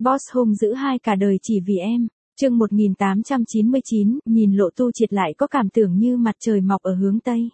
Boss hung dữ hai cả đời chỉ vì em. Chương 1899, nhìn Lộ Tu Triệt lại có cảm tưởng như mặt trời mọc ở hướng Tây.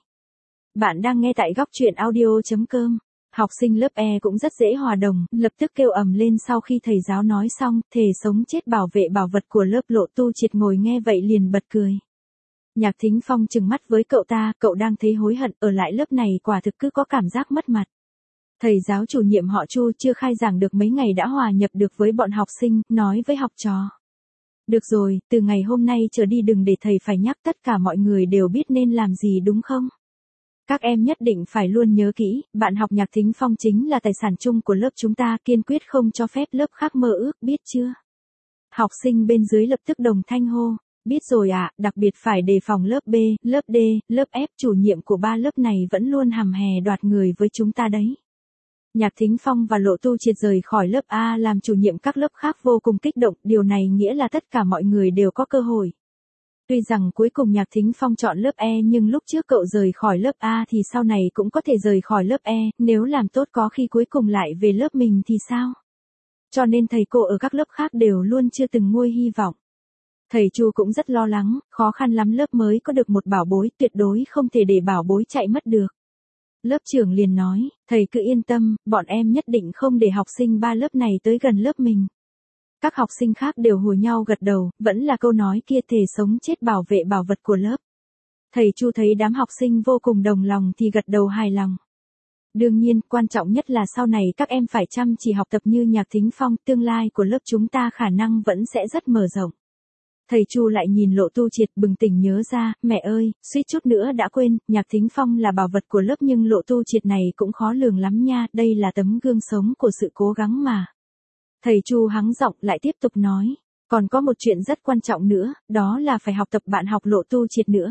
Bạn đang nghe tại góc truyện audio.com. Học sinh lớp E cũng rất dễ hòa đồng, lập tức kêu ầm lên sau khi thầy giáo nói xong, thề sống chết bảo vệ bảo vật của lớp. Lộ Tu Triệt ngồi nghe vậy liền bật cười. Nhạc Thính Phong trừng mắt với cậu ta, cậu đang thấy hối hận, ở lại lớp này quả thực cứ có cảm giác mất mặt. Thầy giáo chủ nhiệm họ Chu chưa khai giảng được mấy ngày đã hòa nhập được với bọn học sinh, nói với học trò. Được rồi, từ ngày hôm nay trở đi đừng để thầy phải nhắc, tất cả mọi người đều biết nên làm gì đúng không? Các em nhất định phải luôn nhớ kỹ, bạn học Nhạc Thính Phong chính là tài sản chung của lớp chúng ta, kiên quyết không cho phép lớp khác mơ ước, biết chưa? Học sinh bên dưới lập tức đồng thanh hô. Biết rồi ạ, đặc biệt phải đề phòng lớp B, lớp D, lớp F, chủ nhiệm của ba lớp này vẫn luôn hằm hè đoạt người với chúng ta đấy. Nhạc Thính Phong và Lộ Tu Triệt rời khỏi lớp A làm chủ nhiệm các lớp khác vô cùng kích động, điều này nghĩa là tất cả mọi người đều có cơ hội. Tuy rằng cuối cùng Nhạc Thính Phong chọn lớp E nhưng lúc trước cậu rời khỏi lớp A thì sau này cũng có thể rời khỏi lớp E, nếu làm tốt có khi cuối cùng lại về lớp mình thì sao? Cho nên thầy cô ở các lớp khác đều luôn chưa từng nguôi hy vọng. Thầy Chu cũng rất lo lắng, khó khăn lắm lớp mới có được một bảo bối, tuyệt đối không thể để bảo bối chạy mất được. Lớp trưởng liền nói, thầy cứ yên tâm, bọn em nhất định không để học sinh ba lớp này tới gần lớp mình. Các học sinh khác đều hùa nhau gật đầu, vẫn là câu nói kia, thề sống chết bảo vệ bảo vật của lớp. Thầy Chu thấy đám học sinh vô cùng đồng lòng thì gật đầu hài lòng. Đương nhiên, quan trọng nhất là sau này các em phải chăm chỉ học tập như Nhạc Thính Phong, tương lai của lớp chúng ta khả năng vẫn sẽ rất mở rộng. Thầy Chu lại nhìn Lộ Tu Triệt bừng tỉnh nhớ ra, mẹ ơi, suýt chút nữa đã quên, Nhạc Thính Phong là bảo vật của lớp nhưng Lộ Tu Triệt này cũng khó lường lắm nha, đây là tấm gương sống của sự cố gắng mà. Thầy Chu hắng giọng lại tiếp tục nói, còn có một chuyện rất quan trọng nữa, đó là phải học tập bạn học Lộ Tu Triệt nữa.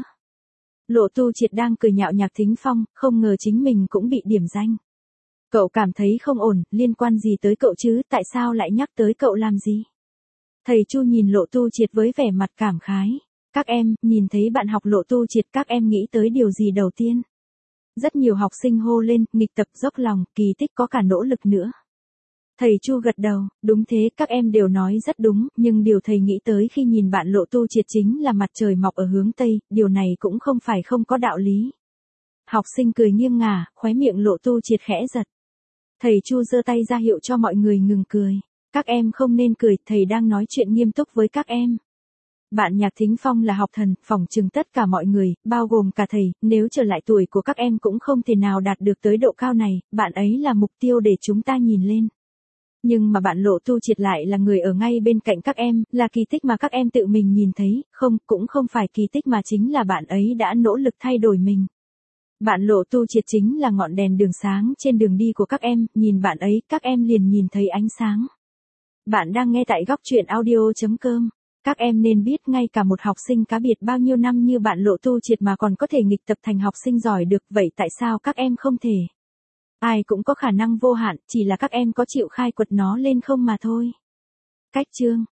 Lộ Tu Triệt đang cười nhạo Nhạc Thính Phong, không ngờ chính mình cũng bị điểm danh. Cậu cảm thấy không ổn, liên quan gì tới cậu chứ, tại sao lại nhắc tới cậu làm gì? Thầy Chu nhìn Lộ Tu Triệt với vẻ mặt cảm khái. Các em, nhìn thấy bạn học Lộ Tu Triệt các em nghĩ tới điều gì đầu tiên? Rất nhiều học sinh hô lên, nghịch tập, dốc lòng, kỳ tích, có cả nỗ lực nữa. Thầy Chu gật đầu, đúng thế, các em đều nói rất đúng, nhưng điều thầy nghĩ tới khi nhìn bạn Lộ Tu Triệt chính là mặt trời mọc ở hướng Tây, điều này cũng không phải không có đạo lý. Học sinh cười nghiêng ngả, khóe miệng Lộ Tu Triệt khẽ giật. Thầy Chu giơ tay ra hiệu cho mọi người ngừng cười. Các em không nên cười, thầy đang nói chuyện nghiêm túc với các em. Bạn Nhạc Thính Phong là học thần, phỏng chừng tất cả mọi người, bao gồm cả thầy, nếu trở lại tuổi của các em cũng không thể nào đạt được tới độ cao này, bạn ấy là mục tiêu để chúng ta nhìn lên. Nhưng mà bạn Lộ Tu Triệt lại là người ở ngay bên cạnh các em, là kỳ tích mà các em tự mình nhìn thấy, không, cũng không phải kỳ tích mà chính là bạn ấy đã nỗ lực thay đổi mình. Bạn Lộ Tu Triệt chính là ngọn đèn đường sáng trên đường đi của các em, nhìn bạn ấy, các em liền nhìn thấy ánh sáng. Bạn đang nghe tại góc truyện audio.com. Các em nên biết ngay cả một học sinh cá biệt bao nhiêu năm như bạn Lộ Tu Triệt mà còn có thể nghịch tập thành học sinh giỏi được, vậy tại sao các em không thể? Ai cũng có khả năng vô hạn, chỉ là các em có chịu khai quật nó lên không mà thôi. Cách chương